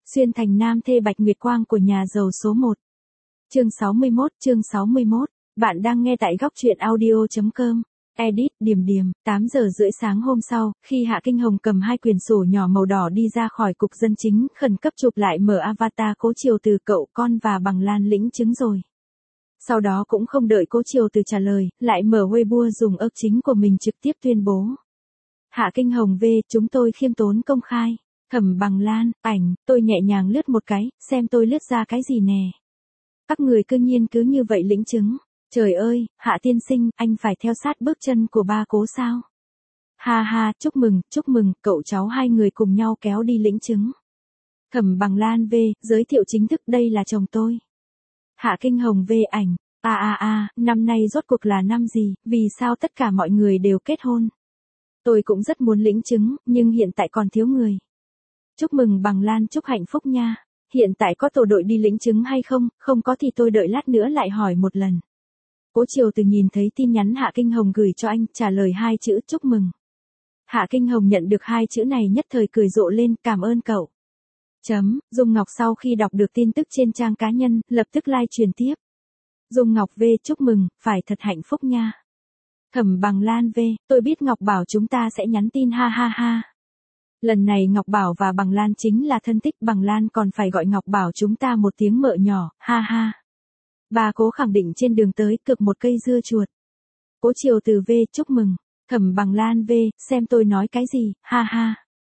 Xuyên thành nam thê Bạch Nguyệt Quang của nhà giàu số 1. Chương 61, bạn đang nghe tại góc truyện audio.com. Edit, Điềm Điềm, 8 giờ rưỡi sáng hôm sau, khi Hạ Kinh Hồng cầm hai quyển sổ nhỏ màu đỏ đi ra khỏi cục dân chính, khẩn cấp chụp lại mở avatar Cố Triều Từ cậu con và Bằng Lan lĩnh chứng rồi. Sau đó cũng không đợi Cố Triều Từ trả lời, lại mở Weibo dùng ức chính của mình trực tiếp tuyên bố. Hạ Kinh Hồng về, chúng tôi khiêm tốn công khai. Thẩm Bằng Lan, ảnh, tôi nhẹ nhàng lướt một cái, xem tôi lướt ra cái gì nè. Các người cư nhiên cứ như vậy lĩnh chứng. Trời ơi, Hạ tiên sinh, anh phải theo sát bước chân của ba Cố sao? Ha ha, chúc mừng, cậu cháu hai người cùng nhau kéo đi lĩnh chứng. Thẩm Bằng Lan về, giới thiệu chính thức đây là chồng tôi. Hạ Kinh Hồng về ảnh, năm nay rốt cuộc là năm gì, vì sao tất cả mọi người đều kết hôn? Tôi cũng rất muốn lĩnh chứng, nhưng hiện tại còn thiếu người. Chúc mừng Bằng Lan, chúc hạnh phúc nha. Hiện tại có tổ đội đi lĩnh chứng hay không, không có thì tôi đợi lát nữa lại hỏi một lần. Cố Triều Từ nhìn thấy tin nhắn Hạ Kinh Hồng gửi cho anh, trả lời hai chữ chúc mừng. Hạ Kinh Hồng nhận được hai chữ này nhất thời cười rộ lên, cảm ơn cậu. Dung Ngọc sau khi đọc được tin tức trên trang cá nhân, lập tức like truyền tiếp. Dung Ngọc V chúc mừng, phải thật hạnh phúc nha. Thẩm Bằng Lan V, tôi biết Ngọc bảo chúng ta sẽ nhắn tin ha ha ha. Lần này Ngọc Bảo và Bằng Lan chính là thân tích, Bằng Lan còn phải gọi Ngọc Bảo chúng ta một tiếng mợ nhỏ, ha ha. Bà Cố khẳng định trên đường tới cực một cây dưa chuột. Cố Triều Từ V chúc mừng, Thẩm Bằng Lan V, xem tôi nói cái gì, ha ha.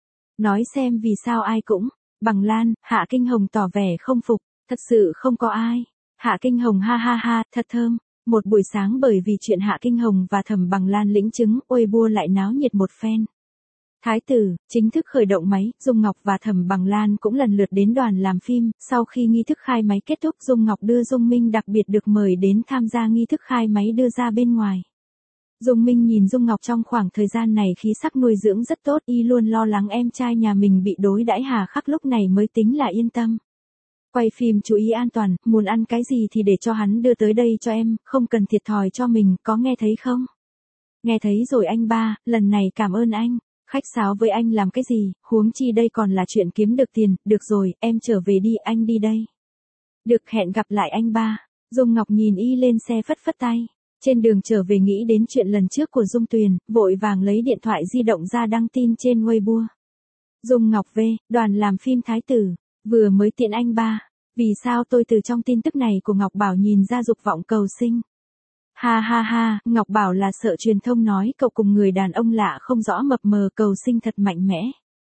Nói xem vì sao ai cũng, Bằng Lan, Hạ Kinh Hồng tỏ vẻ không phục, thật sự không có ai. Hạ Kinh Hồng ha ha ha, thật thơm. Một buổi sáng bởi vì chuyện Hạ Kinh Hồng và Thẩm Bằng Lan lĩnh chứng, Weibo lại náo nhiệt một phen. Thái tử, chính thức khởi động máy, Dung Ngọc và Thẩm Bằng Lan cũng lần lượt đến đoàn làm phim, sau khi nghi thức khai máy kết thúc Dung Ngọc đưa Dung Minh đặc biệt được mời đến tham gia nghi thức khai máy đưa ra bên ngoài. Dung Minh nhìn Dung Ngọc trong khoảng thời gian này khí sắc nuôi dưỡng rất tốt, y luôn lo lắng em trai nhà mình bị đối đãi hà khắc, lúc này mới tính là yên tâm. Quay phim chú ý an toàn, muốn ăn cái gì thì để cho hắn đưa tới đây cho em, không cần thiệt thòi cho mình, có nghe thấy không? Nghe thấy rồi anh ba, lần này cảm ơn anh. Khách sáo với anh làm cái gì, huống chi đây còn là chuyện kiếm được tiền, được rồi, em trở về đi, anh đi đây. Được, hẹn gặp lại anh ba. Dung Ngọc nhìn y lên xe phất phất tay. Trên đường trở về nghĩ đến chuyện lần trước của Dung Tuyền, vội vàng lấy điện thoại di động ra đăng tin trên Weibo. Dung Ngọc V, đoàn làm phim Thái tử, vừa mới tiện anh ba. Vì sao tôi từ trong tin tức này của Ngọc Bảo nhìn ra dục vọng cầu sinh? Ha ha ha, Ngọc Bảo là sợ truyền thông nói cậu cùng người đàn ông lạ không rõ mập mờ cầu sinh thật mạnh mẽ.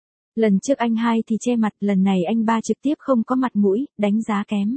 Lần trước anh hai thì che mặt, lần này anh ba trực tiếp không có mặt mũi, đánh giá kém.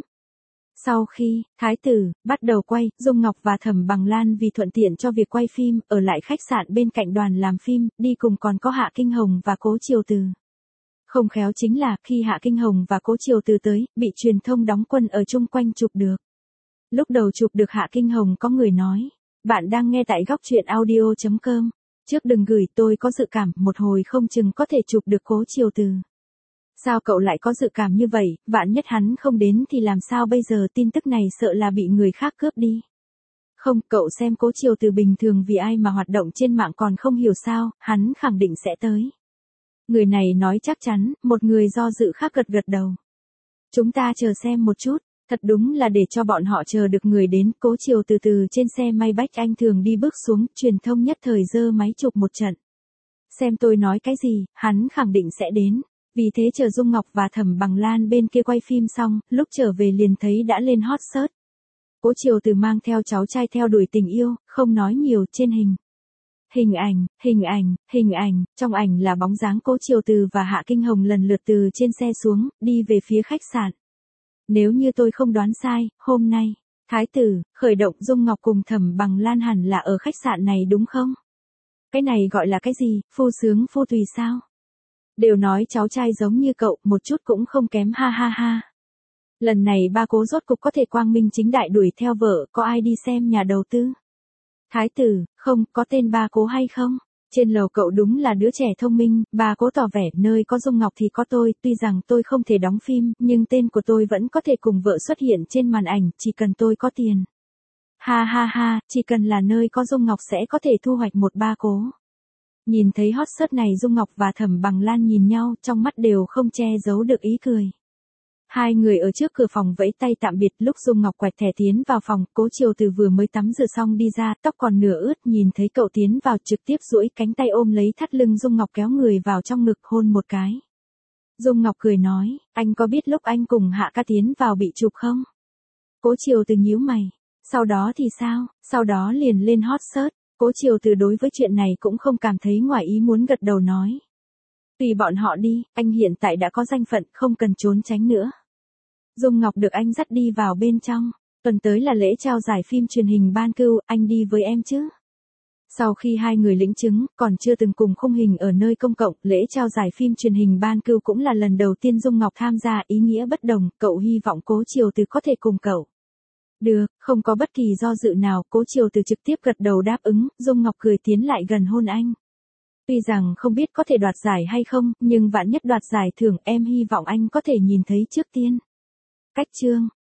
Sau khi, Thái tử, bắt đầu quay, Dung Ngọc và Thẩm Bằng Lan vì thuận tiện cho việc quay phim, ở lại khách sạn bên cạnh đoàn làm phim, đi cùng còn có Hạ Kinh Hồng và Cố Triều Từ. Không khéo chính là, khi Hạ Kinh Hồng và Cố Triều Từ tới, bị truyền thông đóng quân ở chung quanh chụp được. Lúc đầu chụp được Hạ Kinh Hồng có người nói, bạn đang nghe tại góc truyện audio.com. Trước đừng gửi, tôi có dự cảm, một hồi không chừng có thể chụp được Cố Triều Từ. Sao cậu lại có dự cảm như vậy, vạn nhất hắn không đến thì làm sao bây giờ, tin tức này sợ là bị người khác cướp đi. Không, cậu xem Cố Triều Từ bình thường vì ai mà hoạt động trên mạng còn không hiểu sao, hắn khẳng định sẽ tới. Người này nói chắc chắn, một người do dự khác gật gật đầu. Chúng ta chờ xem một chút. Thật đúng là để cho bọn họ chờ được người đến. Cố Triều Từ từ trên xe may bách anh thường đi bước xuống, truyền thông nhất thời giơ máy chụp một trận. Xem tôi nói cái gì, hắn khẳng định sẽ đến. Vì thế chờ Dung Ngọc và Thẩm Bằng Lan bên kia quay phim xong, lúc trở về liền thấy đã lên hot search. Cố Triều Từ mang theo cháu trai theo đuổi tình yêu, không nói nhiều, trên hình. Hình ảnh, trong ảnh là bóng dáng Cố Triều Từ và Hạ Kinh Hồng lần lượt từ trên xe xuống, đi về phía khách sạn. Nếu như tôi không đoán sai, hôm nay, Thái tử, khởi động Dung Ngọc cùng Thẩm Bằng Lan hẳn là ở khách sạn này đúng không? Cái này gọi là cái gì, phu sướng phu tùy sao? Đều nói cháu trai giống như cậu, một chút cũng không kém, ha ha ha. Lần này ba Cố rốt cục có thể quang minh chính đại đuổi theo vợ, có ai đi xem nhà đầu tư? Thái tử, không, có tên ba Cố hay không? Trên lầu cậu đúng là đứa trẻ thông minh, bà Cố tỏ vẻ, nơi có Dung Ngọc thì có tôi, tuy rằng tôi không thể đóng phim, nhưng tên của tôi vẫn có thể cùng vợ xuất hiện trên màn ảnh, chỉ cần tôi có tiền. Ha ha ha, chỉ cần là nơi có Dung Ngọc sẽ có thể thu hoạch một ba Cố. Nhìn thấy hot search này Dung Ngọc và Thẩm Bằng Lan nhìn nhau, trong mắt đều không che giấu được ý cười. Hai người ở trước cửa phòng vẫy tay tạm biệt, lúc Dung Ngọc quẹt thẻ tiến vào phòng, Cố Triều Từ vừa mới tắm rửa xong đi ra, tóc còn nửa ướt, nhìn thấy cậu tiến vào trực tiếp duỗi cánh tay ôm lấy thắt lưng Dung Ngọc kéo người vào trong ngực hôn một cái. Dung Ngọc cười nói, anh có biết lúc anh cùng Hạ ca tiến vào bị chụp không? Cố Triều Từ nhíu mày. Sau đó thì sao? Sau đó liền lên hot search. Cố Triều Từ đối với chuyện này cũng không cảm thấy ngoài ý muốn, gật đầu nói. Tùy bọn họ đi, anh hiện tại đã có danh phận, không cần trốn tránh nữa. Dung Ngọc được anh dắt đi vào bên trong. Tuần tới là lễ trao giải phim truyền hình Ban Cưu, anh đi với em chứ? Sau khi hai người lĩnh chứng, còn chưa từng cùng khung hình ở nơi công cộng, lễ trao giải phim truyền hình Ban Cưu cũng là lần đầu tiên Dung Ngọc tham gia, ý nghĩa bất đồng, cậu hy vọng Cố Triều Từ có thể cùng cậu. Được, không có bất kỳ do dự nào, Cố Triều Từ trực tiếp gật đầu đáp ứng, Dung Ngọc cười tiến lại gần hôn anh. Tuy rằng không biết có thể đoạt giải hay không, nhưng vạn nhất đoạt giải thưởng, em hy vọng anh có thể nhìn thấy trước tiên. Cách chương